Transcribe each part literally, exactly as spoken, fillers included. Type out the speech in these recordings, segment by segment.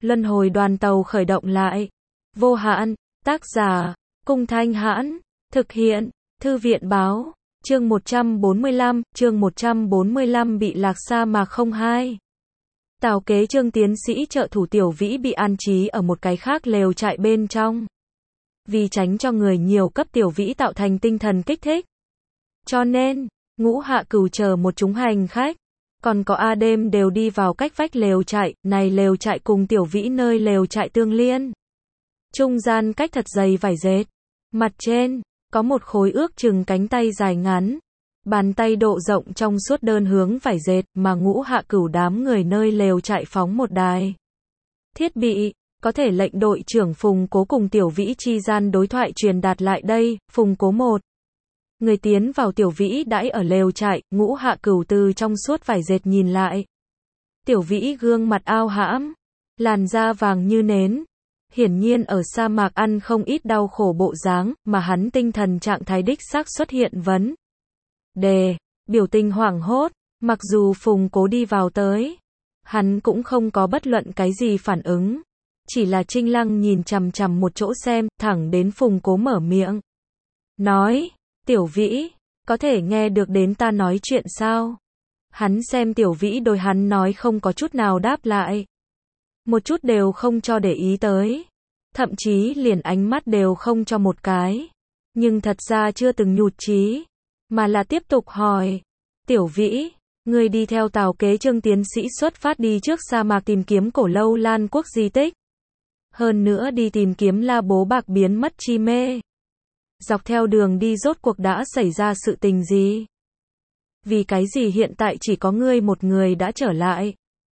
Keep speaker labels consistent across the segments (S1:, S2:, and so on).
S1: Luân hồi đoàn tàu khởi động lại. Vô hạn, tác giả, Cung Thanh Hãn, thực hiện, Thư viện báo, chương một trăm bốn mươi lăm, chương một trăm bốn mươi lăm bị lạc sa mạc không hai. Tào Kế Trương tiến sĩ trợ thủ Tiểu Vĩ bị an trí ở một cái khác lều trại bên trong. Vì tránh cho người nhiều cấp Tiểu Vĩ tạo thành tinh thần kích thích. Cho nên, Ngũ Hạ Cửu chờ một chúng hành khách, còn có A Đêm đều đi vào cách vách lều trại, này lều trại cùng Tiểu Vĩ nơi lều trại tương liên. Trung gian cách thật dày vải dệt. Mặt trên, có một khối ước chừng cánh tay dài ngắn. Bàn tay độ rộng trong suốt đơn hướng vải dệt mà Ngũ Hạ Cửu đám người nơi lều trại phóng một đài. Thiết bị, có thể lệnh đội trưởng Phùng Cố cùng Tiểu Vĩ chi gian đối thoại truyền đạt lại đây. Phùng Cố một người tiến vào Tiểu Vĩ đãi ở lều trại, Ngũ Hạ Cửu từ trong suốt vải dệt nhìn lại. Tiểu Vĩ gương mặt ao hãm, làn da vàng như nến. Hiển nhiên ở sa mạc ăn không ít đau khổ bộ dáng, mà hắn tinh thần trạng thái đích xác xuất hiện vấn đề, biểu tình hoảng hốt, mặc dù Phùng Cố đi vào tới, hắn cũng không có bất luận cái gì phản ứng, chỉ là Trinh Lăng nhìn chằm chằm một chỗ xem, thẳng đến Phùng Cố mở miệng, nói, Tiểu Vĩ, có thể nghe được đến ta nói chuyện sao? Hắn xem Tiểu Vĩ đối hắn nói không có chút nào đáp lại. Một chút đều không cho để ý tới. Thậm chí liền ánh mắt đều không cho một cái. Nhưng thật ra chưa từng nhụt chí. Mà là tiếp tục hỏi. Tiểu Vĩ, ngươi đi theo Tào Kế Trương tiến sĩ xuất phát đi trước sa mạc tìm kiếm cổ lâu Lan quốc di tích. Hơn nữa đi tìm kiếm La Bố Bạc biến mất chi mê. Dọc theo đường đi rốt cuộc đã xảy ra sự tình gì? Vì cái gì hiện tại chỉ có ngươi một người đã trở lại?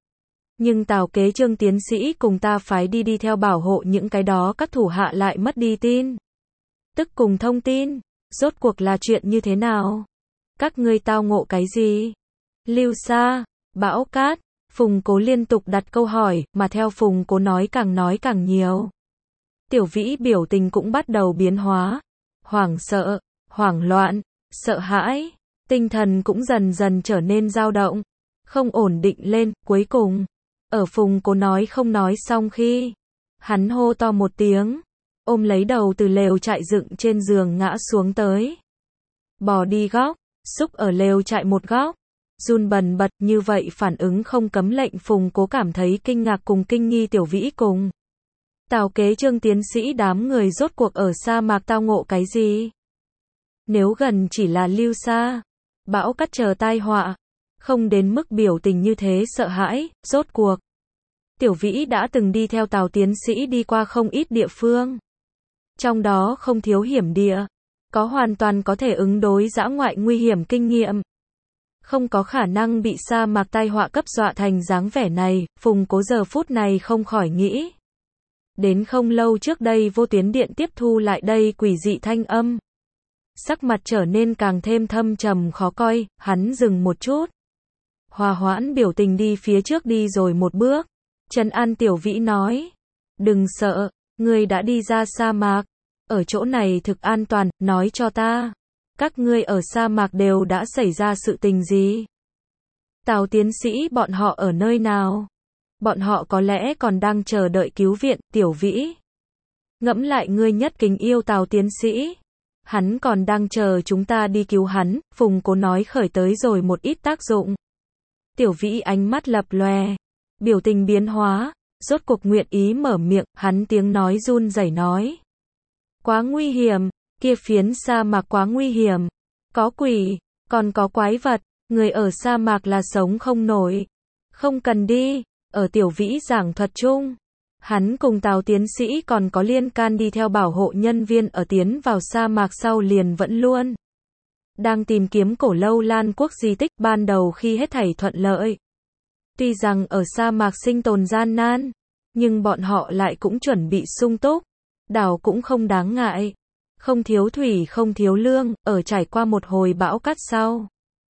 S1: Nhưng Tào Kế Trương tiến sĩ cùng ta phái đi đi theo bảo hộ những cái đó các thủ hạ lại mất đi tin. Tức cùng thông tin, rốt cuộc là chuyện như thế nào? Các ngươi tao ngộ cái gì? Lưu Sa, Bão Cát, Phùng Cố liên tục đặt câu hỏi, mà theo Phùng Cố nói càng nói càng nhiều. Tiểu Vĩ biểu tình cũng bắt đầu biến hóa. Hoảng sợ, hoảng loạn, sợ hãi, tinh thần cũng dần dần trở nên dao động, không ổn định lên, cuối cùng, ở Phùng Cố nói không nói xong khi, hắn hô to một tiếng, ôm lấy đầu từ lều trại dựng trên giường ngã xuống tới. Bò đi góc, xúc ở lều trại một góc, run bần bật như vậy phản ứng không cấm lệnh Phùng Cố cảm thấy kinh ngạc cùng kinh nghi Tiểu Vĩ cùng. Tào Kế Trương tiến sĩ đám người rốt cuộc ở sa mạc tao ngộ cái gì? Nếu gần chỉ là Lưu Sa, Bão Cát chờ tai họa, không đến mức biểu tình như thế sợ hãi, rốt cuộc. Tiểu Vĩ đã từng đi theo Tào tiến sĩ đi qua không ít địa phương. Trong đó không thiếu hiểm địa, có hoàn toàn có thể ứng đối dã ngoại nguy hiểm kinh nghiệm. Không có khả năng bị sa mạc tai họa cấp dọa thành dáng vẻ này, Phùng Cố giờ phút này không khỏi nghĩ. Đến không lâu trước đây vô tuyến điện tiếp thu lại đây quỷ dị thanh âm. Sắc mặt trở nên càng thêm thâm trầm khó coi, hắn dừng một chút. Hòa hoãn biểu tình đi phía trước đi rồi một bước. Trấn an Tiểu Vĩ nói. Đừng sợ, ngươi đã đi ra sa mạc. Ở chỗ này thực an toàn, nói cho ta. Các ngươi ở sa mạc đều đã xảy ra sự tình gì? Tào tiến sĩ bọn họ ở nơi nào? Bọn họ có lẽ còn đang chờ đợi cứu viện, Tiểu Vĩ. Ngẫm lại ngươi nhất kính yêu Tào tiến sĩ. Hắn còn đang chờ chúng ta đi cứu hắn, Phùng Cố nói khởi tới rồi một ít tác dụng. Tiểu Vĩ ánh mắt lập lòe, biểu tình biến hóa, rốt cuộc nguyện ý mở miệng, hắn tiếng nói run rẩy nói. Quá nguy hiểm, kia phiến sa mạc quá nguy hiểm. Có quỷ, còn có quái vật, người ở sa mạc là sống không nổi. Không cần đi. Ở Tiểu Vĩ giảng thuật chung, hắn cùng Tào tiến sĩ còn có liên can đi theo bảo hộ nhân viên ở tiến vào sa mạc sau liền vẫn luôn đang tìm kiếm cổ lâu Lan quốc di tích ban đầu khi hết thảy thuận lợi. Tuy rằng ở sa mạc sinh tồn gian nan, nhưng bọn họ lại cũng chuẩn bị sung túc, đảo cũng không đáng ngại, không thiếu thủy không thiếu lương, ở trải qua một hồi bão cát sau.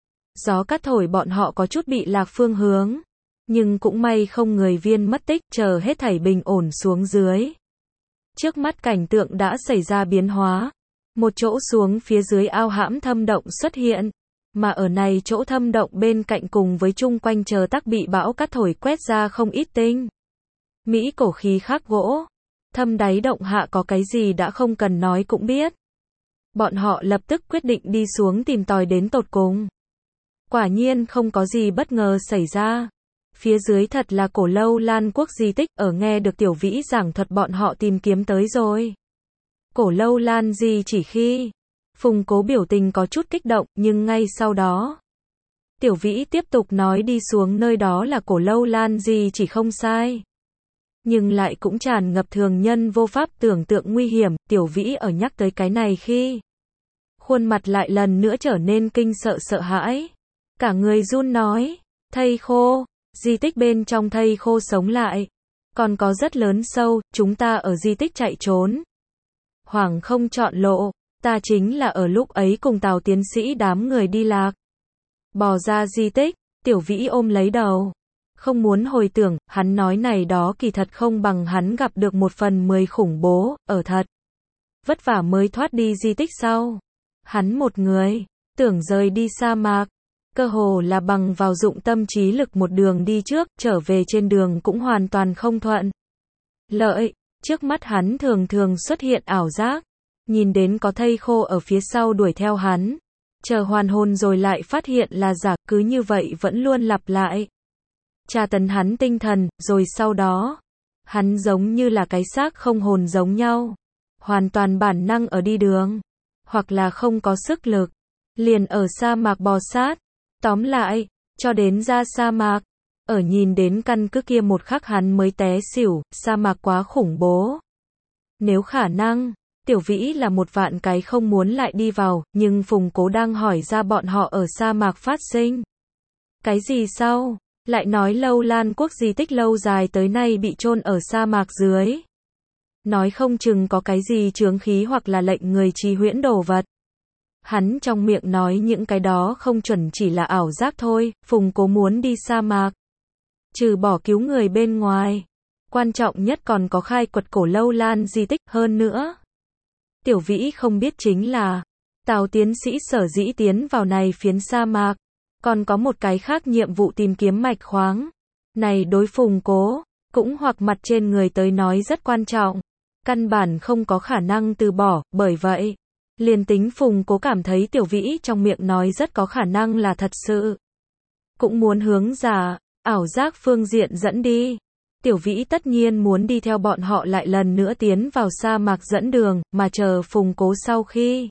S1: Gió cát thổi bọn họ có chút bị lạc phương hướng. Nhưng cũng may không người viên mất tích, chờ hết thảy bình ổn xuống dưới. Trước mắt cảnh tượng đã xảy ra biến hóa. Một chỗ xuống phía dưới ao hãm thâm động xuất hiện. Mà ở này chỗ thâm động bên cạnh cùng với chung quanh chờ tắc bị bão cát thổi quét ra không ít tinh. Mỹ cổ khí khắc gỗ. Thâm đáy động hạ có cái gì đã không cần nói cũng biết. Bọn họ lập tức quyết định đi xuống tìm tòi đến tột cùng. Quả nhiên không có gì bất ngờ xảy ra. Phía dưới thật là cổ lâu Lan quốc di tích, ở nghe được Tiểu Vĩ giảng thuật bọn họ tìm kiếm tới rồi. Cổ lâu Lan gì chỉ khi. Phùng Cố biểu tình có chút kích động, nhưng ngay sau đó. Tiểu Vĩ tiếp tục nói đi xuống nơi đó là cổ lâu Lan gì chỉ không sai. Nhưng lại cũng tràn ngập thường nhân vô pháp tưởng tượng nguy hiểm, Tiểu Vĩ ở nhắc tới cái này khi. Khuôn mặt lại lần nữa trở nên kinh sợ sợ hãi. Cả người run nói, thây khô, di tích bên trong thây khô sống lại. Còn có rất lớn sâu, chúng ta ở di tích chạy trốn. Hoàng không chọn lộ, ta chính là ở lúc ấy cùng Tào tiến sĩ đám người đi lạc. Bò ra di tích, Tiểu Vĩ ôm lấy đầu. Không muốn hồi tưởng, hắn nói này đó kỳ thật không bằng hắn gặp được một phần mười khủng bố, ở thật. Vất vả mới thoát đi di tích sau. Hắn một người, tưởng rời đi sa mạc. Cơ hồ là bằng vào dụng tâm trí lực một đường đi trước, trở về trên đường cũng hoàn toàn không thuận. Lợi, trước mắt hắn thường thường xuất hiện ảo giác. Nhìn đến có thây khô ở phía sau đuổi theo hắn. Chờ hoàn hồn rồi lại phát hiện là giả, cứ như vậy vẫn luôn lặp lại. Tra tấn hắn tinh thần, rồi sau đó. Hắn giống như là cái xác không hồn giống nhau. Hoàn toàn bản năng ở đi đường. Hoặc là không có sức lực. Liền ở sa mạc bò sát. Tóm lại, cho đến ra sa mạc. Ở nhìn đến căn cứ kia một khắc hắn mới té xỉu, sa mạc quá khủng bố. Nếu khả năng, Tiểu Vĩ là một vạn cái không muốn lại đi vào, nhưng Phùng Cố đang hỏi ra bọn họ ở sa mạc phát sinh. Cái gì sau? Lại nói lâu Lan quốc di tích lâu dài tới nay bị chôn ở sa mạc dưới. Nói không chừng có cái gì chướng khí hoặc là lệnh người trì huyễn đồ vật. Hắn trong miệng nói những cái đó không chuẩn chỉ là ảo giác thôi, Phùng Cố muốn đi sa mạc. Trừ bỏ cứu người bên ngoài. Quan trọng nhất còn có khai quật cổ lâu Lan di tích hơn nữa. Tiểu Vĩ không biết chính là, Tào tiến sĩ sở dĩ tiến vào này phiến sa mạc. Còn có một cái khác nhiệm vụ tìm kiếm mạch khoáng. Này đối Phùng Cố, cũng hoặc mặt trên người tới nói rất quan trọng. Căn bản không có khả năng từ bỏ, bởi vậy. Liền tính Phùng Cố cảm thấy Tiểu Vĩ trong miệng nói rất có khả năng là thật sự. Cũng muốn hướng giả, ảo giác phương diện dẫn đi. Tiểu Vĩ tất nhiên muốn đi theo bọn họ lại lần nữa tiến vào sa mạc dẫn đường, mà chờ Phùng Cố sau khi.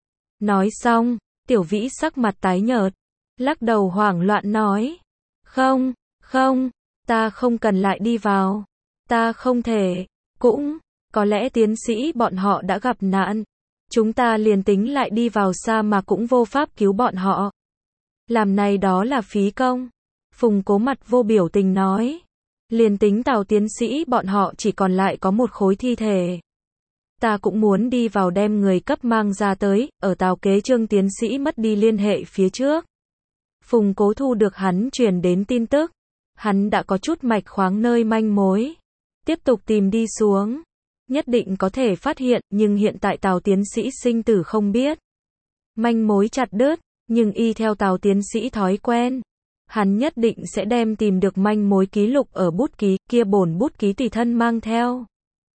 S1: Nói xong, Tiểu Vĩ sắc mặt tái nhợt. Lắc đầu hoảng loạn nói. Không, không, ta không cần lại đi vào. Ta không thể, cũng, có lẽ tiến sĩ bọn họ đã gặp nạn. Chúng ta liền tính lại đi vào sa mà cũng vô pháp cứu bọn họ. Làm này đó là phí công. Phùng Cố mặt vô biểu tình nói. Liền tính Tào tiến sĩ bọn họ chỉ còn lại có một khối thi thể. Ta cũng muốn đi vào đem người cấp mang ra tới, ở Tào kế Trương tiến sĩ mất đi liên hệ phía trước. Phùng Cố thu được hắn truyền đến tin tức. Hắn đã có chút mạch khoáng nơi manh mối. Tiếp tục tìm đi xuống. Nhất định có thể phát hiện, nhưng hiện tại Tào tiến sĩ sinh tử không biết. Manh mối chặt đứt, nhưng y theo Tào tiến sĩ thói quen. Hắn nhất định sẽ đem tìm được manh mối ký lục ở bút ký, kia bổn bút ký tùy thân mang theo.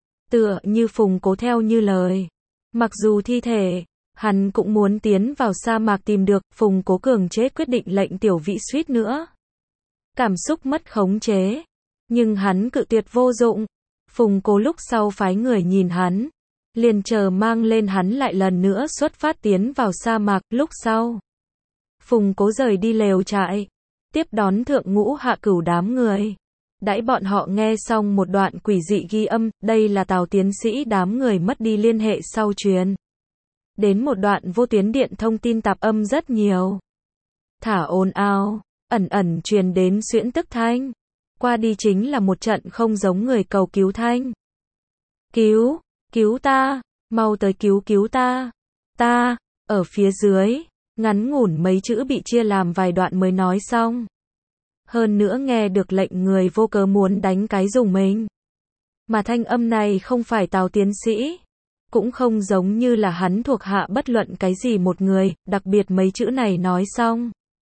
S1: Tựa như Phùng Cố theo như lời. Mặc dù thi thể, hắn cũng muốn tiến vào sa mạc tìm được, Phùng Cố cường chế quyết định lệnh Tiểu Vĩ suýt nữa. Cảm xúc mất khống chế. Nhưng hắn cự tuyệt vô dụng. Phùng Cố lúc sau phái người nhìn hắn. Liền chờ mang lên hắn lại lần nữa xuất phát tiến vào sa mạc, lúc sau. Phùng Cố rời đi lều trại. Tiếp đón thượng ngũ hạ cửu đám người. Đãi bọn họ nghe xong một đoạn quỷ dị ghi âm, đây là Tào tiến sĩ đám người mất đi liên hệ sau truyền. Đến một đoạn vô tuyến điện thông tin tạp âm rất nhiều. Thả ồn ào, ẩn ẩn truyền đến xuyễn tức thanh. Qua đi chính là một trận không giống người cầu cứu thanh. Cứu, cứu ta, mau tới cứu cứu ta. Ta, ở phía dưới, ngắn ngủn mấy chữ bị chia làm vài đoạn mới nói xong. Hơn nữa nghe được lệnh người vô cớ muốn đánh cái dùng mình. Mà thanh âm này không phải Tào tiến sĩ. Cũng không giống như là hắn thuộc hạ bất luận cái gì một người, đặc biệt mấy chữ này nói xong.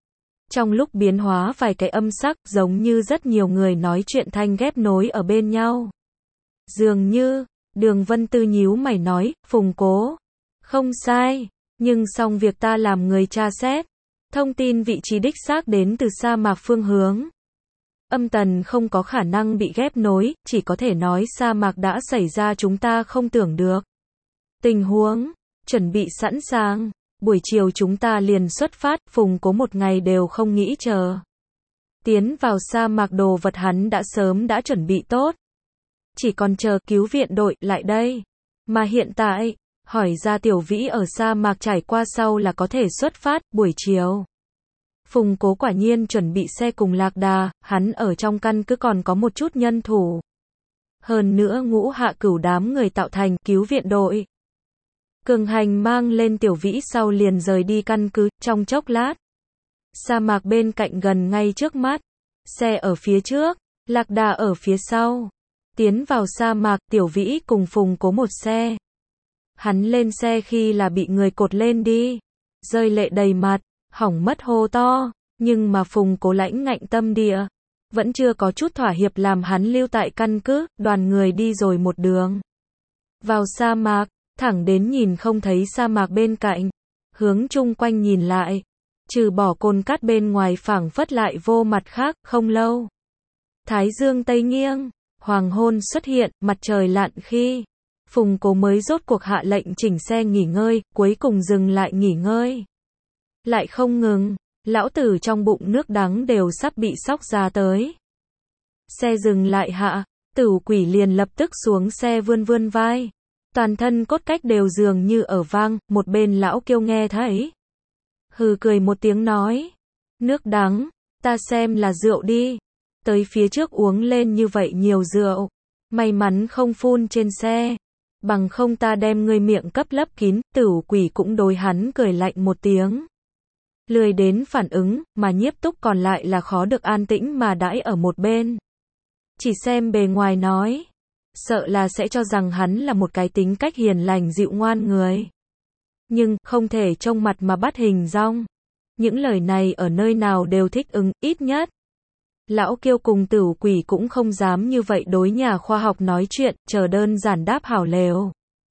S1: Trong lúc biến hóa vài cái âm sắc giống như rất nhiều người nói chuyện thanh ghép nối ở bên nhau. Dường như, Đường Vân Tư nhíu mày nói, Phùng Cố. Không sai, nhưng xong việc ta làm người tra xét. Thông tin vị trí đích xác đến từ sa mạc phương hướng. Âm tần không có khả năng bị ghép nối, chỉ có thể nói sa mạc đã xảy ra chúng ta không tưởng được. Tình huống, chuẩn bị sẵn sàng. Buổi chiều chúng ta liền xuất phát, Phùng Cố một ngày đều không nghĩ chờ. Tiến vào sa mạc đồ vật hắn đã sớm đã chuẩn bị tốt. Chỉ còn chờ cứu viện đội lại đây. Mà hiện tại, hỏi ra Tiểu Vĩ ở sa mạc trải qua sau là có thể xuất phát, buổi chiều. Phùng Cố quả nhiên chuẩn bị xe cùng Lạc Đà, hắn ở trong căn cứ còn có một chút nhân thủ. Hơn nữa Ngũ Hạ Cửu đám người tạo thành cứu viện đội. Cường Hành mang lên Tiểu Vĩ sau liền rời đi căn cứ, trong chốc lát. Sa mạc bên cạnh gần ngay trước mắt. Xe ở phía trước, Lạc Đà ở phía sau. Tiến vào sa mạc, Tiểu Vĩ cùng Phùng Cố một xe. Hắn lên xe khi là bị người cột lên đi. Rơi lệ đầy mặt, hỏng mất hô to. Nhưng mà Phùng Cố lãnh ngạnh tâm địa. Vẫn chưa có chút thỏa hiệp làm hắn lưu tại căn cứ, đoàn người đi rồi một đường. Vào sa mạc. Thẳng đến nhìn không thấy sa mạc bên cạnh, hướng chung quanh nhìn lại, trừ bỏ cồn cát bên ngoài phảng phất lại vô mặt khác, không lâu. Thái dương tây nghiêng, hoàng hôn xuất hiện, mặt trời lặn khi, Phùng Cố mới rốt cuộc hạ lệnh chỉnh xe nghỉ ngơi, cuối cùng dừng lại nghỉ ngơi. Lại không ngừng, lão tử trong bụng nước đắng đều sắp bị sóc ra tới. Xe dừng lại hạ, Tử Quỷ liền lập tức xuống xe vươn vươn vai. Toàn thân cốt cách đều dường như ở vang, một bên lão Kiêu nghe thấy. Hừ cười một tiếng nói. Nước đắng, ta xem là rượu đi. Tới phía trước uống lên như vậy nhiều rượu. May mắn không phun trên xe. Bằng không ta đem ngươi miệng cấp lấp kín, Tử Quỷ cũng đối hắn cười lạnh một tiếng. Lười đến phản ứng, mà Nhiếp Túc còn lại là khó được an tĩnh mà đãi ở một bên. Chỉ xem bề ngoài nói. Sợ là sẽ cho rằng hắn là một cái tính cách hiền lành dịu ngoan người. Nhưng, không thể trông mặt mà bắt hình dong. Những lời này ở nơi nào đều thích ứng, ít nhất. Lão Kiêu cùng Tử Quỷ cũng không dám như vậy đối nhà khoa học nói chuyện, chờ đơn giản đáp hảo lều.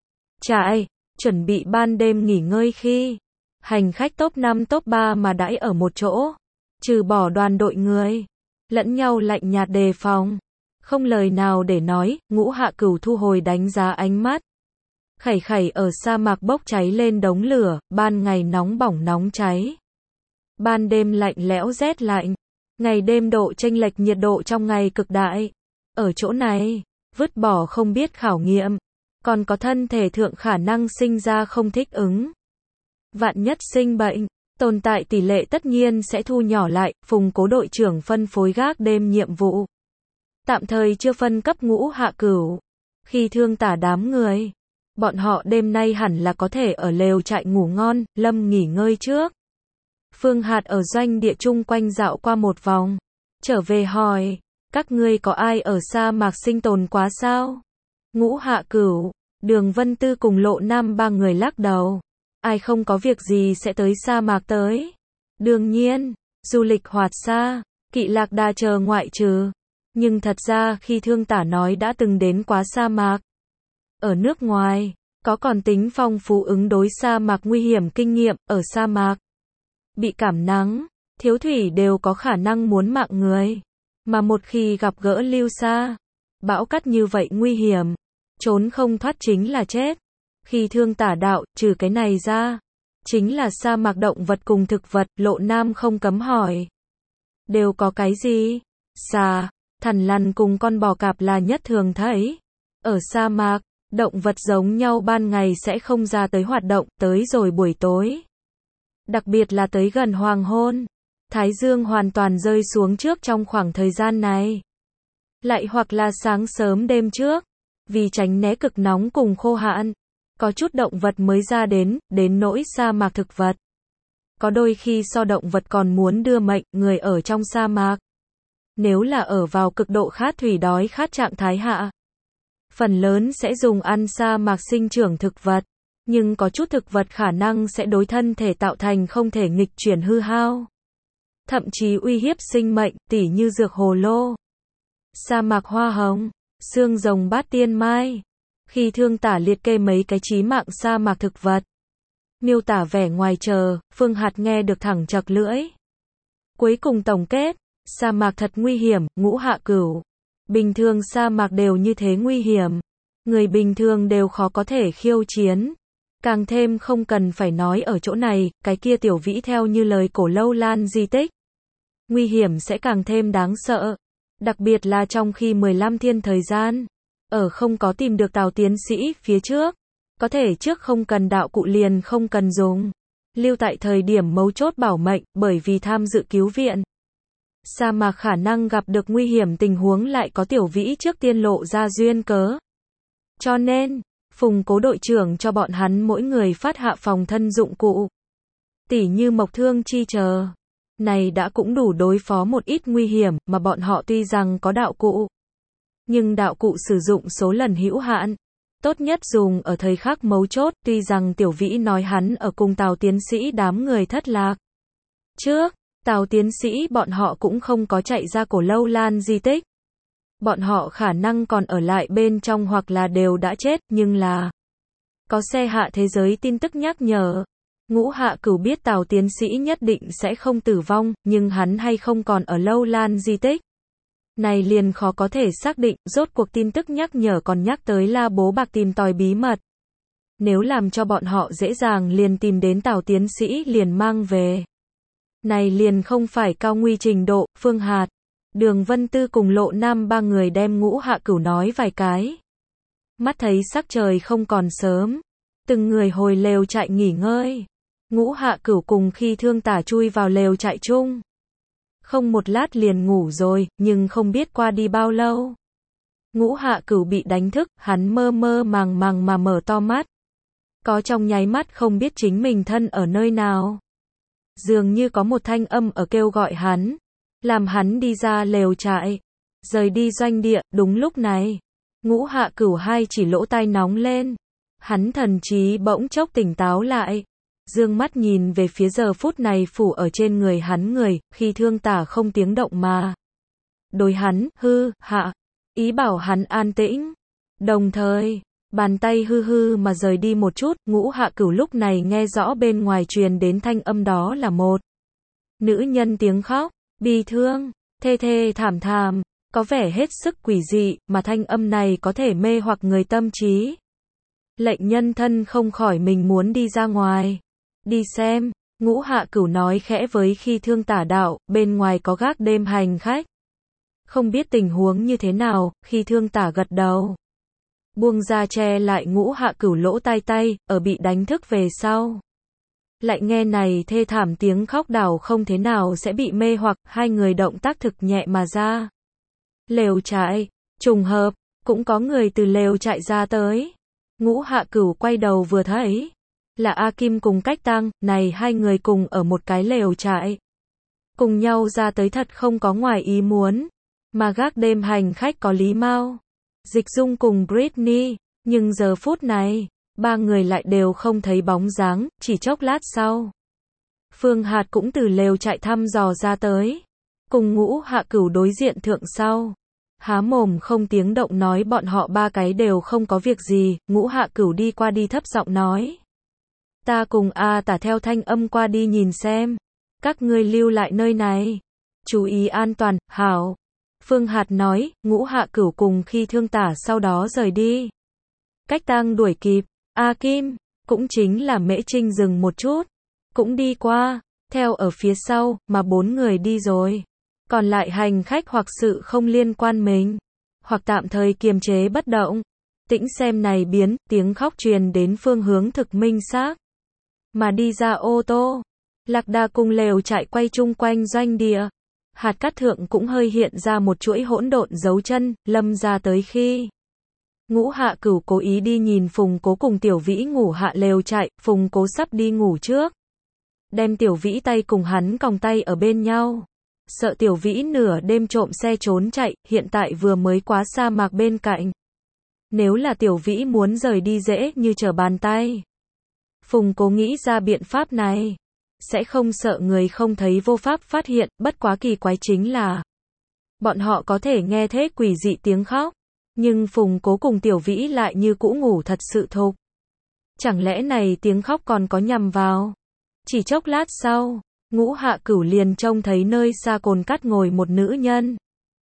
S1: Trại, chuẩn bị ban đêm nghỉ ngơi khi. Hành khách top năm top ba mà đãi ở một chỗ. Trừ bỏ đoàn đội người. Lẫn nhau lạnh nhạt đề phòng. Không lời nào để nói, Ngũ Hạ Cửu thu hồi đánh giá ánh mắt. Khẩy khẩy ở sa mạc bốc cháy lên đống lửa, ban ngày nóng bỏng nóng cháy. Ban đêm lạnh lẽo rét lạnh. Ngày đêm độ chênh lệch nhiệt độ trong ngày cực đại. Ở chỗ này, vứt bỏ không biết khảo nghiệm. Còn có thân thể thượng khả năng sinh ra không thích ứng. Vạn nhất sinh bệnh, tồn tại tỷ lệ tất nhiên sẽ thu nhỏ lại, Phùng Cố đội trưởng phân phối gác đêm nhiệm vụ. Tạm thời chưa phân cấp Ngũ Hạ Cửu. Khi thương tả đám người, bọn họ đêm nay hẳn là có thể ở lều trại ngủ ngon, Lâm nghỉ ngơi trước. Phương Hạt ở doanh địa chung quanh dạo qua một vòng. Trở về hỏi, các ngươi có ai ở sa mạc sinh tồn quá sao? Ngũ Hạ Cửu, Đường Vân Tư cùng Lộ Nam ba người lắc đầu. Ai không có việc gì sẽ tới sa mạc tới? Đương nhiên, du lịch hoạt sa, Kỵ Lạc Đà chờ ngoại trừ. Nhưng thật ra khi thương tả nói đã từng đến quá sa mạc. Ở nước ngoài, có còn tính phong phú ứng đối sa mạc nguy hiểm kinh nghiệm, ở sa mạc. Bị cảm nắng, thiếu thủy đều có khả năng muốn mạng người. Mà một khi gặp gỡ lưu sa, bão cát như vậy nguy hiểm, trốn không thoát chính là chết. Khi thương tả đạo, trừ cái này ra, chính là sa mạc động vật cùng thực vật, Lộ Nam không cấm hỏi. Đều có cái gì? Xà, thằn lằn cùng con bò cạp là nhất thường thấy. Ở sa mạc, động vật giống nhau ban ngày sẽ không ra tới hoạt động, tới rồi buổi tối. Đặc biệt là tới gần hoàng hôn. Thái dương hoàn toàn rơi xuống trước trong khoảng thời gian này. Lại hoặc là sáng sớm đêm trước. Vì tránh né cực nóng cùng khô hạn. Có chút động vật mới ra đến, đến nỗi sa mạc thực vật. Có đôi khi so động vật còn muốn đưa mệnh người ở trong sa mạc. Nếu là ở vào cực độ khát thủy đói khát trạng thái hạ, phần lớn sẽ dùng ăn sa mạc sinh trưởng thực vật, nhưng có chút thực vật khả năng sẽ đối thân thể tạo thành không thể nghịch chuyển hư hao. thậm chí uy hiếp sinh mệnh, tỉ như dược hồ lô, sa mạc hoa hồng, xương rồng bát tiên mai. Khi thương tả liệt kê mấy cái chí mạng sa mạc thực vật, miêu tả vẻ ngoài chờ, Phương Hạt nghe được thẳng chật lưỡi. Cuối cùng tổng kết, sa mạc thật nguy hiểm, Ngũ Hạ Cửu. Bình thường sa mạc đều như thế nguy hiểm. Người bình thường đều khó có thể khiêu chiến. Càng thêm không cần phải nói ở chỗ này, cái kia Tiểu Vĩ theo như lời cổ lâu lan di tích. Nguy hiểm sẽ càng thêm đáng sợ. Đặc biệt là trong khi mười lăm thiên thời gian, ở không có tìm được Tào tiến sĩ phía trước. Có thể trước không cần đạo cụ liền không cần dùng. Lưu tại thời điểm mấu chốt bảo mệnh, bởi vì tham dự cứu viện. Sa mạc khả năng gặp được nguy hiểm tình huống lại có Tiểu Vĩ trước tiên lộ ra duyên cớ. Cho nên, Phùng Cố đội trưởng cho bọn hắn mỗi người phát hạ phòng thân dụng cụ. Tỉ như mộc thương chi chờ. Này đã cũng đủ đối phó một ít nguy hiểm mà bọn họ tuy rằng có đạo cụ. Nhưng đạo cụ sử dụng số lần hữu hạn. Tốt nhất dùng ở thời khắc mấu chốt, tuy rằng Tiểu Vĩ nói hắn ở cùng Tào tiến sĩ đám người thất lạc. Trước, Tào tiến sĩ bọn họ cũng không có chạy ra cổ lâu lan di tích. Bọn họ khả năng còn ở lại bên trong hoặc là đều đã chết, nhưng là có xe hạ thế giới tin tức nhắc nhở. Ngũ Hạ Cửu biết Tào tiến sĩ nhất định sẽ không tử vong, nhưng hắn hay không còn ở lâu lan di tích. Này liền khó có thể xác định, rốt cuộc tin tức nhắc nhở còn nhắc tới La Bố Bạc tìm tòi bí mật. Nếu làm cho bọn họ dễ dàng liền tìm đến Tào tiến sĩ liền mang về. Này liền không phải cao nguy trình độ, Phương Hạt, Đường Vân Tư cùng Lộ Nam ba người đem Ngũ Hạ Cửu nói vài cái. Mắt thấy sắc trời không còn sớm, từng người hồi lều trại nghỉ ngơi. Ngũ Hạ Cửu cùng khi thương tả chui vào lều trại chung. Không một lát liền ngủ rồi, nhưng không biết qua đi bao lâu. Ngũ Hạ Cửu bị đánh thức, hắn mơ mơ màng màng mà mở to mắt. Có trong nháy mắt không biết chính mình thân ở nơi nào. Dường như có một thanh âm ở kêu gọi hắn, làm hắn đi ra lều trại, rời đi doanh địa. Đúng lúc này, Ngũ Hạ Cửu hai chỉ lỗ tai nóng lên. Hắn thần trí bỗng chốc tỉnh táo lại. Dương mắt nhìn về phía giờ phút này phủ ở trên người hắn người, khi thương tả không tiếng động mà. Đối hắn, hư, hạ, ý bảo hắn an tĩnh. Đồng thời, bàn tay hư hư mà rời đi một chút, Ngũ Hạ Cửu lúc này nghe rõ bên ngoài truyền đến thanh âm đó là một nữ nhân tiếng khóc, bi thương, thê thê thảm thảm, có vẻ hết sức quỷ dị, mà thanh âm này có thể mê hoặc người tâm trí. Lệnh nhân thân không khỏi mình muốn đi ra ngoài. Đi xem, Ngũ Hạ Cửu nói khẽ với khi thương tả đạo, bên ngoài có gác đêm hành khách. Không biết tình huống như thế nào, khi thương tả gật đầu. Buông ra che lại Ngũ Hạ Cửu lỗ tai tay, ở bị đánh thức về sau. Lại nghe này thê thảm tiếng khóc đảo không thế nào sẽ bị mê hoặc, hai người động tác thực nhẹ mà ra. Lều trại, trùng hợp, cũng có người từ lều trại ra tới. Ngũ Hạ Cửu quay đầu vừa thấy. Là A Kim cùng Cách Tăng, này hai người cùng ở một cái lều trại. Cùng nhau ra tới thật không có ngoài ý muốn. Mà gác đêm hành khách có Lý Mao, Dịch Dung cùng Britney. Nhưng giờ phút này, ba người lại đều không thấy bóng dáng, chỉ chốc lát sau. Phương Hạt cũng từ lều trại thăm dò ra tới. Cùng Ngũ Hạ Cửu đối diện thượng sau. Há mồm không tiếng động nói bọn họ ba cái đều không có việc gì. Ngũ Hạ Cửu đi qua đi thấp giọng nói. Ta cùng A Tả theo thanh âm qua đi nhìn xem. Các ngươi lưu lại nơi này. Chú ý an toàn, hảo. Phương Hạt nói, Ngũ Hạ Cửu cùng khi thương tả sau đó rời đi. Cách Tăng đuổi kịp, A Kim, cũng chính là Mễ Trinh dừng một chút. Cũng đi qua, theo ở phía sau, mà bốn người đi rồi. Còn lại hành khách hoặc sự không liên quan mình, hoặc tạm thời kiềm chế bất động. Tĩnh xem này biến, tiếng khóc truyền đến phương hướng thực minh xác. Mà đi ra ô tô, Lạc Đà cùng lều chạy quay chung quanh doanh địa. Hạt cát thượng cũng hơi hiện ra một chuỗi hỗn độn dấu chân, lâm ra tới khi. Ngũ Hạ Cửu cố ý đi nhìn Phùng Cố cùng Tiểu Vĩ ngủ hạ lều chạy, Phùng Cố sắp đi ngủ trước. Đem Tiểu Vĩ tay cùng hắn còng tay ở bên nhau. Sợ Tiểu Vĩ nửa đêm trộm xe trốn chạy, hiện tại vừa mới quá sa mạc bên cạnh. Nếu là Tiểu Vĩ muốn rời đi dễ như trở bàn tay. Phùng Cố nghĩ ra biện pháp này. sẽ không sợ người không thấy vô pháp phát hiện, bất quá kỳ quái chính là bọn họ có thể nghe thấy quỷ dị tiếng khóc, nhưng Phùng Cố cùng Tiểu Vĩ lại như cũ ngủ thật sự thục. Chẳng lẽ này tiếng khóc còn có nhằm vào? Chỉ chốc lát sau, Ngũ Hạ Cửu liền trông thấy nơi xa cồn cắt ngồi một nữ nhân.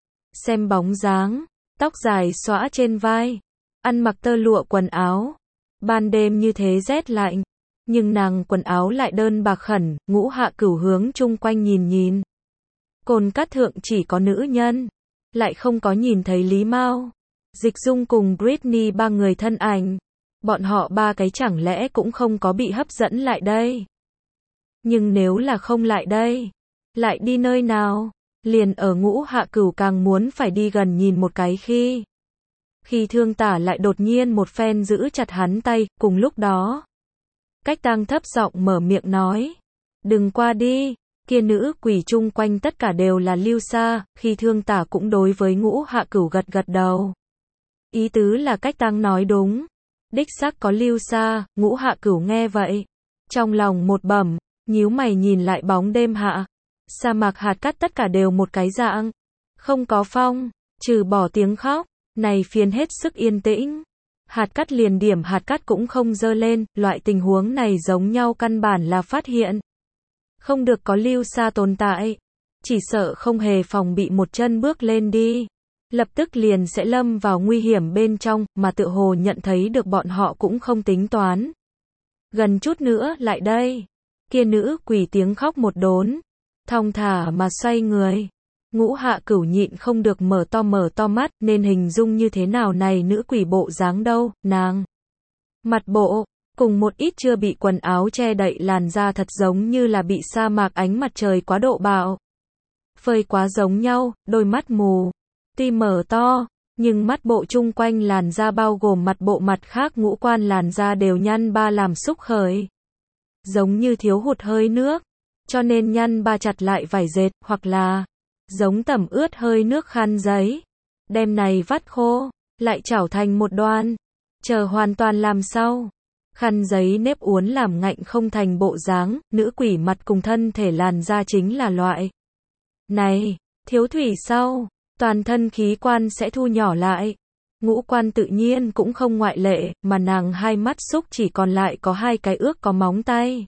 S1: Xem bóng dáng, tóc dài xõa trên vai, ăn mặc tơ lụa quần áo. Ban đêm như thế rét lạnh, nhưng nàng quần áo lại đơn bạc khẩn, Ngũ Hạ Cửu hướng chung quanh nhìn nhìn. Cồn cắt thượng chỉ có nữ nhân, lại không có nhìn thấy Lý Mao, Dịch Dung cùng Britney ba người thân ảnh. Bọn họ ba cái chẳng lẽ cũng không có bị hấp dẫn lại đây? Nhưng nếu là không lại đây, lại đi nơi nào? Liền ở Ngũ Hạ Cửu càng muốn phải đi gần nhìn một cái khi. Khi Thương Tả lại đột nhiên một phen giữ chặt hắn tay, cùng lúc đó. Cách Tăng thấp giọng mở miệng nói. Đừng qua đi, kia nữ quỷ chung quanh tất cả đều là Lưu Sa, khi Thương Tả cũng đối với Ngũ Hạ Cửu gật gật đầu. Ý tứ là Cách Tăng nói đúng. Đích xác có Lưu Sa, Ngũ Hạ Cửu nghe vậy. Trong lòng một bẩm, nhíu mày nhìn lại bóng đêm hạ. Sa mạc hạt cát tất cả đều một cái dạng. Không có phong, trừ bỏ tiếng khóc, này phiền hết sức yên tĩnh. Hạt cát liền điểm hạt cát cũng không dơ lên, loại tình huống này giống nhau căn bản là phát hiện. Không được có Lưu Sa tồn tại. Chỉ sợ không hề phòng bị một chân bước lên đi. Lập tức liền sẽ lâm vào nguy hiểm bên trong, mà tự hồ nhận thấy được bọn họ cũng không tính toán. Gần chút nữa lại đây. Kia nữ quỷ tiếng khóc một đốn. Thong thả mà xoay người. Ngũ Hạ Cửu nhịn không được mở to mở to mắt, nên hình dung như thế nào này nữ quỷ bộ dáng đâu, nàng. Mặt bộ, cùng một ít chưa bị quần áo che đậy làn da thật giống như là bị sa mạc ánh mặt trời quá độ bạo. Phơi quá giống nhau, đôi mắt mù. Tuy mở to, nhưng mắt bộ chung quanh làn da bao gồm mặt bộ mặt khác ngũ quan làn da đều nhăn ba làm xúc khởi. Giống như thiếu hụt hơi nước, cho nên nhăn ba chặt lại vải dệt, hoặc là giống tẩm ướt hơi nước khăn giấy. Đem này vắt khô, lại chảo thành một đoan, chờ hoàn toàn làm sau. Khăn giấy nếp uốn làm ngạnh không thành bộ dáng, nữ quỷ mặt cùng thân thể làn da chính là loại này, thiếu thủy sau. Toàn thân khí quan sẽ thu nhỏ lại. Ngũ quan tự nhiên cũng không ngoại lệ, mà nàng hai mắt xúc chỉ còn lại có hai cái ước có móng tay.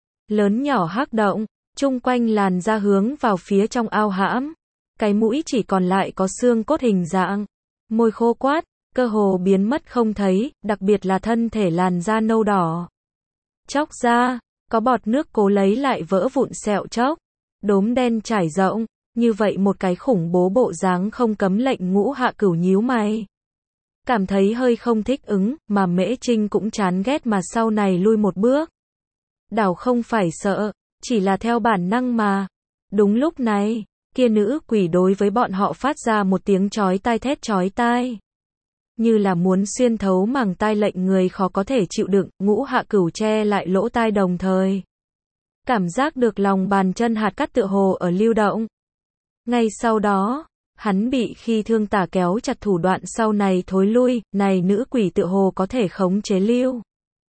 S1: Lớn nhỏ hắc động, chung quanh làn da hướng vào phía trong ao hãm. Cái mũi chỉ còn lại có xương cốt hình dạng. Môi khô quát, cơ hồ biến mất không thấy, đặc biệt là thân thể làn da nâu đỏ. Chóc da, có bọt nước cố lấy lại vỡ vụn sẹo chóc. Đốm đen trải rộng. Như vậy một cái khủng bố bộ dáng không cấm lệnh Ngũ Hạ Cửu nhíu mày. Cảm thấy hơi không thích ứng, mà Mễ Trinh cũng chán ghét mà sau này lui một bước. Đảo không phải sợ, chỉ là theo bản năng mà. Đúng lúc này, kia nữ quỷ đối với bọn họ phát ra một tiếng chói tai thét chói tai. Như là muốn xuyên thấu màng tai lệnh người khó có thể chịu đựng, Ngũ Hạ Cửu che lại lỗ tai đồng thời. Cảm giác được lòng bàn chân hạt cát tựa hồ ở lưu động. Ngay sau đó, hắn bị khi Thương Tả kéo chặt thủ đoạn sau này thối lui, này nữ quỷ tựa hồ có thể khống chế Lưu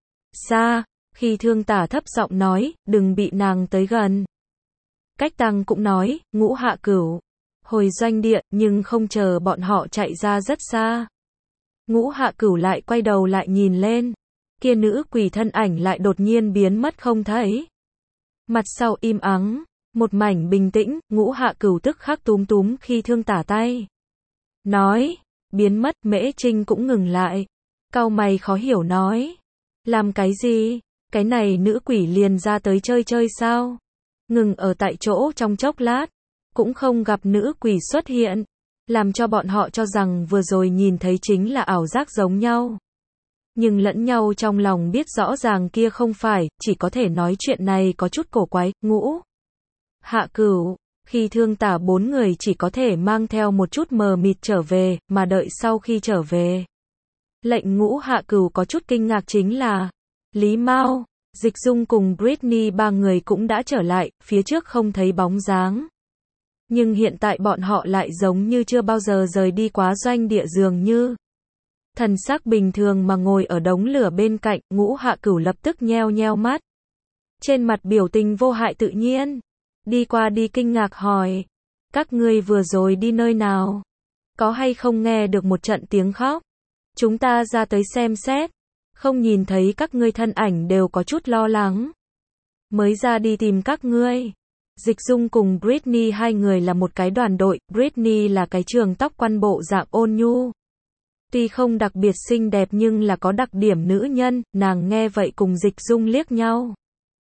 S1: Sa, khi Thương Tả thấp giọng nói, đừng bị nàng tới gần. Cách Tăng cũng nói, Ngũ Hạ Cửu, hồi doanh địa, nhưng không chờ bọn họ chạy ra rất xa. Ngũ Hạ Cửu lại quay đầu lại nhìn lên, kia nữ quỷ thân ảnh lại đột nhiên biến mất không thấy. Mặt sau im ắng. Một mảnh bình tĩnh, Ngũ Hạ Cửu tức khắc túm túm khi Thương Tả tay. Nói, biến mất, Mễ Trinh cũng ngừng lại. Cau mày khó hiểu nói. Làm cái gì? Cái này nữ quỷ liền ra tới chơi chơi sao? Ngừng ở tại chỗ trong chốc lát. Cũng không gặp nữ quỷ xuất hiện. Làm cho bọn họ cho rằng vừa rồi nhìn thấy chính là ảo giác giống nhau. Nhưng lẫn nhau trong lòng biết rõ ràng kia không phải, chỉ có thể nói chuyện này có chút cổ quái, Ngũ Hạ Cửu, khi Thương Tả bốn người chỉ có thể mang theo một chút mờ mịt trở về, mà đợi sau khi trở về. Lệnh Ngũ Hạ Cửu có chút kinh ngạc chính là, Lý Mao, Dịch Dung cùng Britney ba người cũng đã trở lại, phía trước không thấy bóng dáng. Nhưng hiện tại bọn họ lại giống như chưa bao giờ rời đi quá doanh địa dường như. Thần sắc bình thường mà ngồi ở đống lửa bên cạnh, Ngũ Hạ Cửu lập tức nheo nheo mắt. trên mặt biểu tình vô hại tự nhiên. Đi qua đi kinh ngạc hỏi. Các ngươi vừa rồi đi nơi nào? Có hay không nghe được một trận tiếng khóc? Chúng ta ra tới xem xét. Không nhìn thấy các ngươi thân ảnh đều có chút lo lắng. Mới ra đi tìm các ngươi. Dịch Dung cùng Britney hai người là một cái đoàn đội, Britney là cái trường tóc quăn bộ dạng ôn nhu. Tuy không đặc biệt xinh đẹp nhưng là có đặc điểm nữ nhân, nàng nghe vậy cùng Dịch Dung liếc nhau.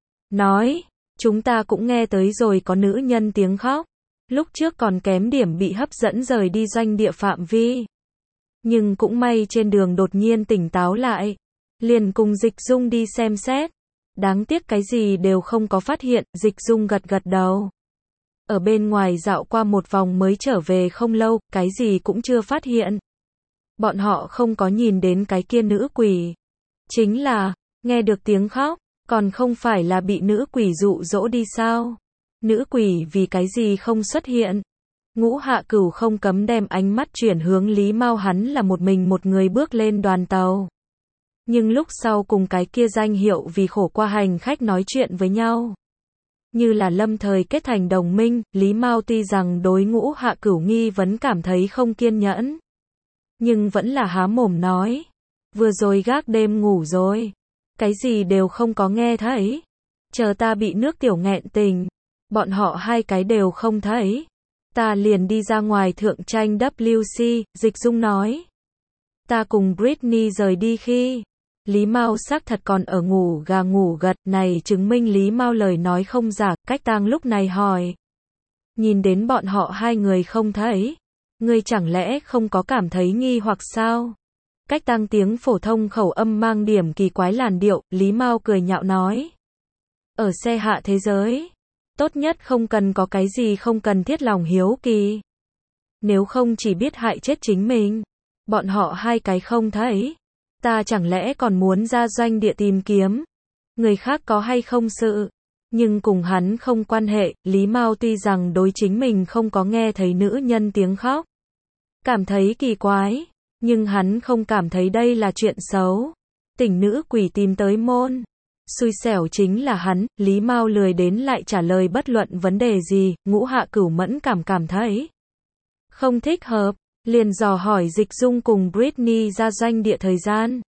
S1: Nói, chúng ta cũng nghe tới rồi có nữ nhân tiếng khóc. Lúc trước còn kém điểm bị hấp dẫn rời đi doanh địa phạm vi. Nhưng cũng may trên đường đột nhiên tỉnh táo lại. Liền cùng Dịch Dung đi xem xét. Đáng tiếc cái gì đều không có phát hiện, Dịch Dung gật gật đầu. Ở bên ngoài dạo qua một vòng mới trở về không lâu, cái gì cũng chưa phát hiện. Bọn họ không có nhìn đến cái kia nữ quỷ. Chính là, nghe được tiếng khóc, còn không phải là bị nữ quỷ dụ dỗ đi sao? Nữ quỷ vì cái gì không xuất hiện? Ngũ Hạ Cửu không cấm đem ánh mắt chuyển hướng Lý Mao, hắn là một mình một người bước lên đoàn tàu. Nhưng lúc sau cùng cái kia danh hiệu vì khổ qua hành khách nói chuyện với nhau. Như là lâm thời kết thành đồng minh, Lý Mao tuy rằng đối Ngũ Hạ Cửu nghi vấn cảm thấy không kiên nhẫn. Nhưng vẫn là há mồm nói. Vừa rồi gác đêm ngủ rồi. Cái gì đều không có nghe thấy. Chờ ta bị nước tiểu nghẹn tình. Bọn họ hai cái đều không thấy. Ta liền đi ra ngoài thượng tranh W C, Dịch Dung nói. Ta cùng Britney rời đi khi Lý Mao xác thật còn ở ngủ gà ngủ gật, này chứng minh Lý Mao lời nói không giả. Cách Tang lúc này hỏi. Nhìn đến bọn họ hai người không thấy. Ngươi chẳng lẽ không có cảm thấy nghi hoặc sao? Cách Tang tiếng phổ thông khẩu âm mang điểm kỳ quái làn điệu, Lý Mao cười nhạo nói. Ở xe hạ thế giới, tốt nhất không cần có cái gì không cần thiết lòng hiếu kỳ. Nếu không chỉ biết hại chết chính mình. Bọn họ hai cái không thấy. Ta chẳng lẽ còn muốn ra doanh địa tìm kiếm. Người khác có hay không sự. Nhưng cùng hắn không quan hệ, Lý Mao tuy rằng đối chính mình không có nghe thấy nữ nhân tiếng khóc. Cảm thấy kỳ quái. Nhưng hắn không cảm thấy đây là chuyện xấu. Tỉnh nữ quỷ tìm tới môn. Xui xẻo chính là hắn, Lý Mao lười đến lại trả lời bất luận vấn đề gì, Ngũ Hạ Cửu mẫn cảm cảm thấy không thích hợp, liền dò hỏi Dịch Dung cùng Britney ra doanh địa thời gian.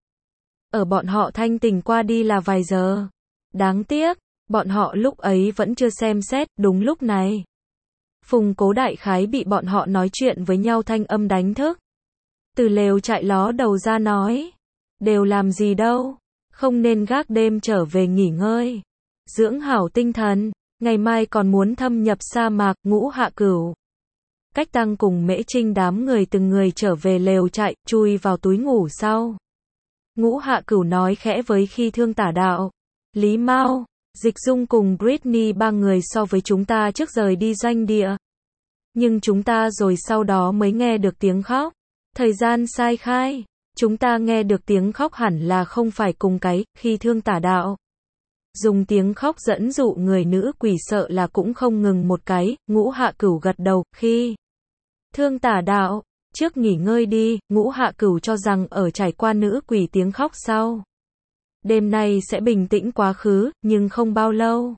S1: Ở bọn họ thanh tỉnh qua đi là vài giờ. Đáng tiếc, bọn họ lúc ấy vẫn chưa xem xét, đúng lúc này. Phùng Cố đại khái bị bọn họ nói chuyện với nhau thanh âm đánh thức. Từ lều trại ló đầu ra nói. Đều làm gì đâu. Không nên gác đêm trở về nghỉ ngơi. Dưỡng hảo tinh thần. Ngày mai còn muốn thâm nhập sa mạc. Ngũ Hạ Cửu. Cách Tăng cùng Mễ Trinh đám người từng người trở về lều trại, chui vào túi ngủ sau. Ngũ Hạ Cửu nói khẽ với Khi Thương Tả Đạo. Lý Mao, Dịch Dung cùng Britney ba người so với chúng ta trước rời đi doanh địa. Nhưng chúng ta rồi sau đó mới nghe được tiếng khóc. Thời gian sai khai. Chúng ta nghe được tiếng khóc hẳn là không phải cùng cái, Khi Thương Tả Đạo. Dùng tiếng khóc dẫn dụ người nữ quỷ sợ là cũng không ngừng một cái, Ngũ Hạ Cửu gật đầu, Khi Thương Tả Đạo, trước nghỉ ngơi đi, Ngũ Hạ Cửu cho rằng ở trải qua nữ quỷ tiếng khóc sau. Đêm nay sẽ bình tĩnh quá khứ, nhưng không bao lâu.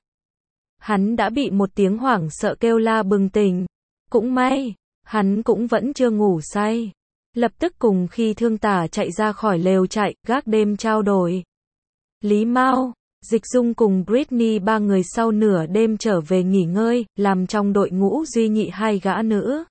S1: Hắn đã bị một tiếng hoảng sợ kêu la bừng tỉnh. Cũng may, hắn cũng vẫn chưa ngủ say. Lập tức cùng Khi Thương Tả chạy ra khỏi lều trại, gác đêm trao đổi. Lý Mao, Dịch Dung cùng Britney ba người sau nửa đêm trở về nghỉ ngơi, làm trong đội ngũ duy nhị hai gã nữ.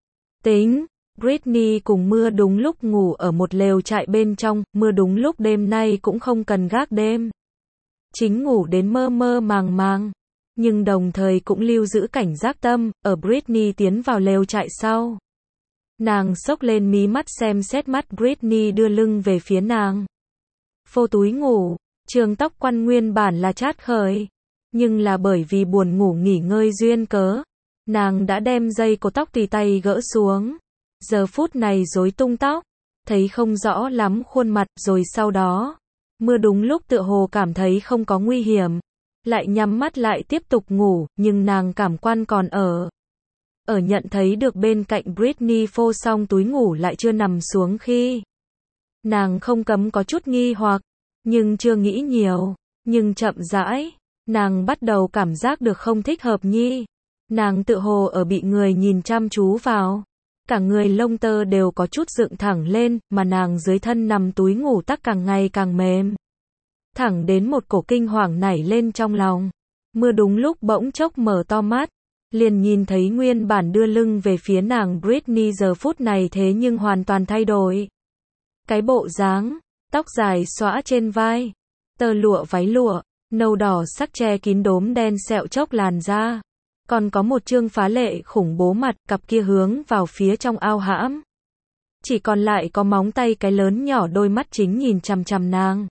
S1: Tính, Britney cùng Mưa đúng lúc ngủ ở một lều trại bên trong, Mưa đúng lúc đêm nay cũng không cần gác đêm. Chính ngủ đến mơ mơ màng màng, nhưng đồng thời cũng lưu giữ cảnh giác tâm, ở Britney tiến vào lều trại sau. Nàng xốc lên mí mắt xem xét mắt Britney đưa lưng về phía nàng. Phô túi ngủ, trường tóc quăn nguyên bản là chát khởi. Nhưng là bởi vì buồn ngủ nghỉ ngơi duyên cớ. Nàng đã đem dây cột tóc tùy tay gỡ xuống. Giờ phút này rối tung tóc. Thấy không rõ lắm khuôn mặt rồi sau đó. Mưa đúng lúc tựa hồ cảm thấy không có nguy hiểm. Lại nhắm mắt lại tiếp tục ngủ, nhưng nàng cảm quan còn ở. Ở nhận thấy được bên cạnh Britney phô xong túi ngủ lại chưa nằm xuống khi. Nàng không cấm có chút nghi hoặc, nhưng chưa nghĩ nhiều, nhưng chậm rãi. Nàng bắt đầu cảm giác được không thích hợp nhi. Nàng tự hồ ở bị người nhìn chăm chú vào. Cả người lông tơ đều có chút dựng thẳng lên, mà nàng dưới thân nằm túi ngủ tắc càng ngày càng mềm. Thẳng đến một cổ kinh hoàng nảy lên trong lòng. Mưa đúng lúc bỗng chốc mở to mắt. Liền nhìn thấy nguyên bản đưa lưng về phía nàng Britney giờ phút này thế nhưng hoàn toàn thay đổi. Cái bộ dáng, tóc dài xõa trên vai, tơ lụa váy lụa, nâu đỏ sắc che kín đốm đen sẹo chốc làn da. Còn có một trương phá lệ khủng bố mặt, cặp kia hướng vào phía trong ao hãm. Chỉ còn lại có móng tay cái lớn nhỏ đôi mắt chính nhìn chằm chằm nàng.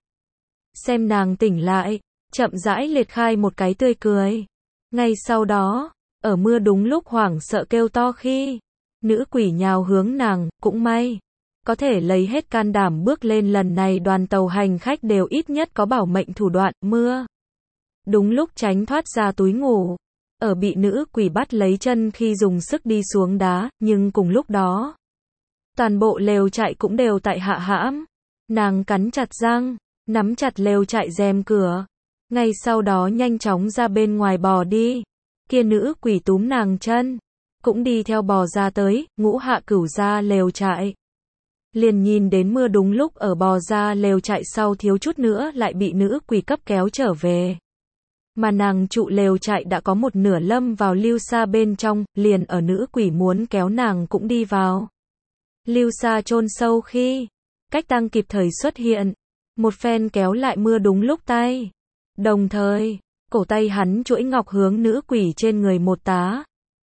S1: Xem nàng tỉnh lại, chậm rãi liệt khai một cái tươi cười. Ngay sau đó, ở mưa đúng lúc hoảng sợ kêu to khi nữ quỷ nhào hướng nàng, cũng may. Có thể lấy hết can đảm bước lên lần này đoàn tàu hành khách đều ít nhất có bảo mệnh thủ đoạn, mưa. Đúng lúc tránh thoát ra túi ngủ. Ở bị nữ quỷ bắt lấy chân khi dùng sức đi xuống đá, nhưng cùng lúc đó. Toàn bộ lều trại cũng đều tại hạ hãm. Nàng cắn chặt răng, nắm chặt lều trại rèm cửa. Ngay sau đó nhanh chóng ra bên ngoài bò đi. Kia nữ quỷ túm nàng chân. Cũng đi theo bò ra tới, ngũ hạ cửu ra lều trại. Liền nhìn đến mưa đúng lúc ở bò ra lều trại sau thiếu chút nữa lại bị nữ quỷ cấp kéo trở về. Mà nàng trụ lều trại đã có một nửa lâm vào lưu sa bên trong, liền ở nữ quỷ muốn kéo nàng cũng đi vào. Lưu sa chôn sâu khi, cách tăng kịp thời xuất hiện, một phen kéo lại mưa đúng lúc tay. Đồng thời, cổ tay hắn chuỗi ngọc hướng nữ quỷ trên người một tá.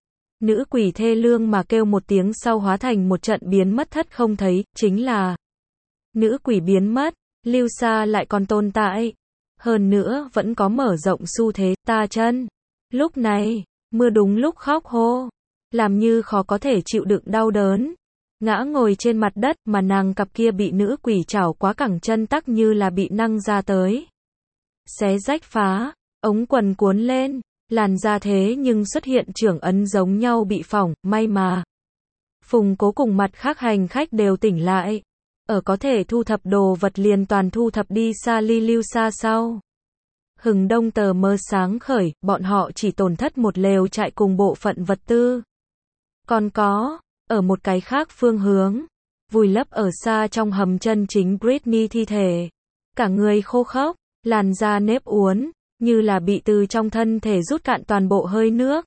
S1: Nữ quỷ thê lương mà kêu một tiếng sau hóa thành một trận biến mất thất không thấy, chính là nữ quỷ biến mất, lưu sa lại còn tồn tại. Hơn nữa, vẫn có mở rộng xu thế, ta chân. Lúc này, mưa đúng lúc khóc hô, làm như khó có thể chịu đựng đau đớn. Ngã ngồi trên mặt đất mà nàng cặp kia bị nữ quỷ chảo quá cẳng chân tắc như là bị năng ra tới. Xé rách phá, ống quần cuốn lên, làn da thế nhưng xuất hiện trưởng ấn giống nhau bị phỏng, may mà. Phùng Cố cùng mặt khác hành khách đều tỉnh lại. Ở có thể thu thập đồ vật liền toàn thu thập đi xa ly lưu xa sau. Hừng đông tờ mơ sáng khởi, bọn họ chỉ tổn thất một lều trại cùng bộ phận vật tư. Còn có, ở một cái khác phương hướng, vùi lấp ở xa trong hầm chân chính Britney thi thể. Cả người khô khốc, làn da nếp uốn, như là bị từ trong thân thể rút cạn toàn bộ hơi nước.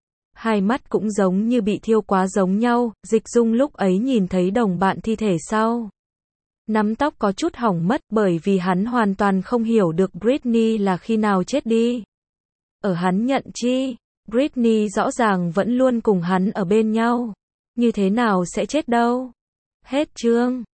S1: Hai mắt cũng giống như bị thiêu quá giống nhau, Dịch Dung lúc ấy nhìn thấy đồng bạn thi thể sau. Nắm tóc có chút hỏng mất bởi vì hắn hoàn toàn không hiểu được Britney là khi nào chết đi. Ở hắn nhận chi, Britney rõ ràng vẫn luôn cùng hắn ở bên nhau. Như thế nào sẽ chết đâu? Hết chương.